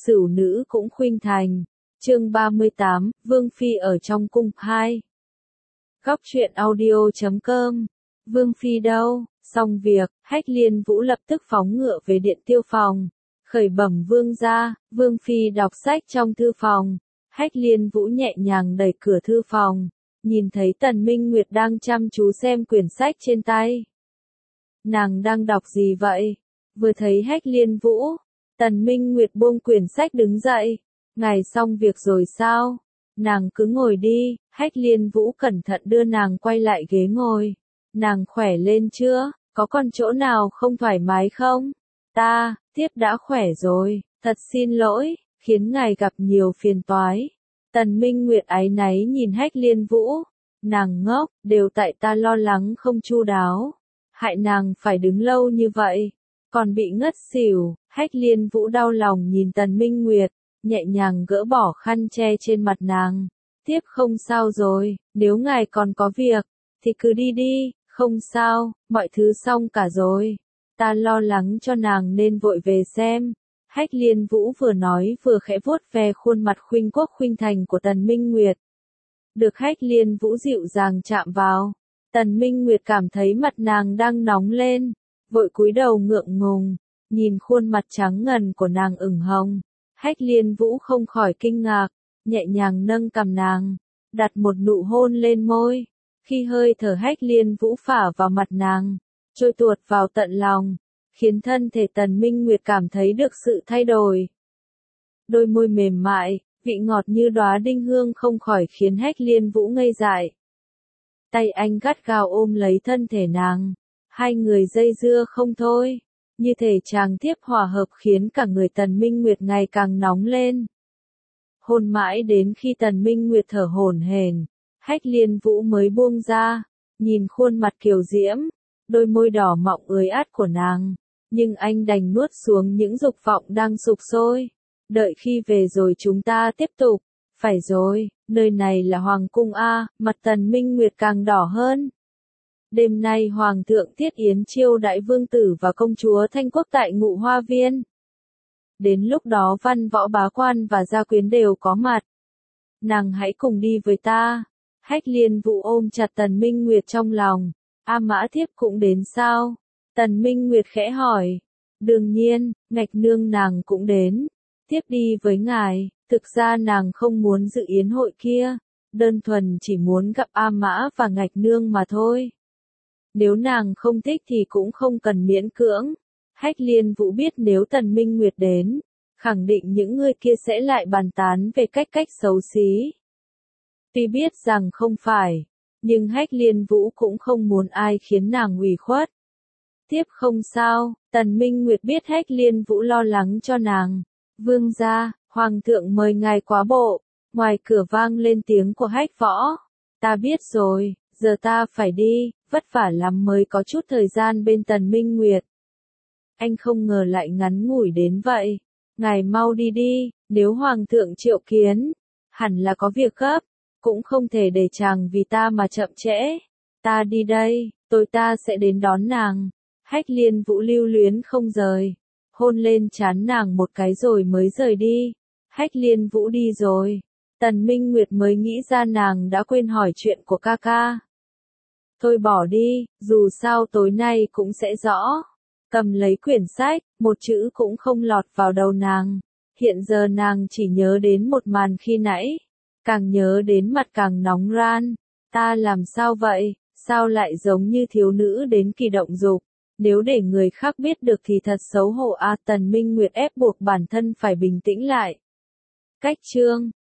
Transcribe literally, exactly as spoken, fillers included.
Sửu nữ cũng khuynh thành. Chương ba mươi tám, Vương Phi ở trong cung hai. Góc truyện audio chấm com. Vương Phi đâu? Xong việc, Hách Liên Vũ lập tức phóng ngựa về điện tiêu phòng. Khởi bẩm vương gia, Vương Phi đọc sách trong thư phòng. Hách Liên Vũ nhẹ nhàng đẩy cửa thư phòng, nhìn thấy Tần Minh Nguyệt đang chăm chú xem quyển sách trên tay. Nàng đang đọc gì vậy? Vừa thấy Hách Liên Vũ, Tần Minh Nguyệt buông quyển sách đứng dậy. Ngài xong việc rồi sao? Nàng cứ ngồi đi. Hách Liên Vũ cẩn thận đưa nàng quay lại ghế ngồi. Nàng khỏe lên chưa? Có còn chỗ nào không thoải mái không? Ta, tiếp đã khỏe rồi, thật xin lỗi, khiến ngài gặp nhiều phiền toái. Tần Minh Nguyệt áy náy nhìn Hách Liên Vũ. Nàng ngốc, đều tại ta lo lắng không chu đáo. Hại nàng phải đứng lâu như vậy, còn bị ngất xỉu. Hách Liên Vũ đau lòng nhìn Tần Minh Nguyệt, nhẹ nhàng gỡ bỏ khăn che trên mặt nàng. Tiếp không sao rồi, nếu ngài còn có việc, thì cứ đi đi, không sao, mọi thứ xong cả rồi. Ta lo lắng cho nàng nên vội về xem. Hách Liên Vũ vừa nói vừa khẽ vuốt ve khuôn mặt khuynh quốc khuynh thành của Tần Minh Nguyệt. Được Hách Liên Vũ dịu dàng chạm vào, Tần Minh Nguyệt cảm thấy mặt nàng đang nóng lên, vội cúi đầu ngượng ngùng, nhìn khuôn mặt trắng ngần của nàng ửng hồng. Hách Liên Vũ không khỏi kinh ngạc, nhẹ nhàng nâng cằm nàng, đặt một nụ hôn lên môi. Khi hơi thở Hách Liên Vũ phả vào mặt nàng, trôi tuột vào tận lòng, khiến thân thể Tần Minh Nguyệt cảm thấy được sự thay đổi. Đôi môi mềm mại, vị ngọt như đóa đinh hương không khỏi khiến Hách Liên Vũ ngây dại. Tay anh gắt gao ôm lấy thân thể nàng, hai người dây dưa không thôi, như thể chàng tiếp hòa hợp khiến cả người Tần Minh Nguyệt ngày càng nóng lên. Hôn mãi đến khi Tần Minh Nguyệt thở hổn hển, Hách Liên Vũ mới buông ra, nhìn khuôn mặt kiều diễm, đôi môi đỏ mọng ưới át của nàng, nhưng anh đành nuốt xuống những dục vọng đang sục sôi. Đợi khi về rồi chúng ta tiếp tục. Phải rồi, nơi này là Hoàng cung a. Mặt Tần Minh Nguyệt càng đỏ hơn. Đêm nay Hoàng thượng Thiết Yến chiêu đãi vương tử và công chúa Thanh Quốc tại Ngụ Hoa Viên. Đến lúc đó văn võ bá quan và gia quyến đều có mặt. Nàng hãy cùng đi với ta. Hách Liên Vũ ôm chặt Tần Minh Nguyệt trong lòng. A Mã thiếp cũng đến sao? Tần Minh Nguyệt khẽ hỏi. Đương nhiên, Ngạch nương nàng cũng đến. Tiếp đi với ngài. Thực ra nàng không muốn dự yến hội kia, đơn thuần chỉ muốn gặp A Mã và Ngạch nương mà thôi. Nếu nàng không thích thì cũng không cần miễn cưỡng. Hách Liên Vũ biết nếu Tần Minh Nguyệt đến, khẳng định những người kia sẽ lại bàn tán về cách cách xấu xí. Tuy biết rằng không phải, nhưng Hách Liên Vũ cũng không muốn ai khiến nàng ủy khuất. Tiếp không sao, Tần Minh Nguyệt biết Hách Liên Vũ lo lắng cho nàng. Vương gia, Hoàng thượng mời ngài quá bộ. Ngoài cửa vang lên tiếng của Hách Võ. Ta biết rồi, giờ ta phải đi, vất vả lắm mới có chút thời gian bên Tần Minh Nguyệt. Anh không ngờ lại ngắn ngủi đến vậy. Ngài mau đi đi, nếu Hoàng thượng triệu kiến, hẳn là có việc gấp, cũng không thể để chàng vì ta mà chậm trễ. Ta đi đây, tôi ta sẽ đến đón nàng. Hách Liên Vũ lưu luyến không rời, hôn lên trán nàng một cái rồi mới rời đi. Hách Liên Vũ đi rồi, Tần Minh Nguyệt mới nghĩ ra nàng đã quên hỏi chuyện của ca ca. Thôi bỏ đi, dù sao tối nay cũng sẽ rõ. Cầm lấy quyển sách, một chữ cũng không lọt vào đầu nàng. Hiện giờ nàng chỉ nhớ đến một màn khi nãy, càng nhớ đến mặt càng nóng ran. Ta làm sao vậy, sao lại giống như thiếu nữ đến kỳ động dục? Nếu để người khác biết được thì thật xấu hổ a. Tần Minh Nguyệt ép buộc bản thân phải bình tĩnh lại. Cách chương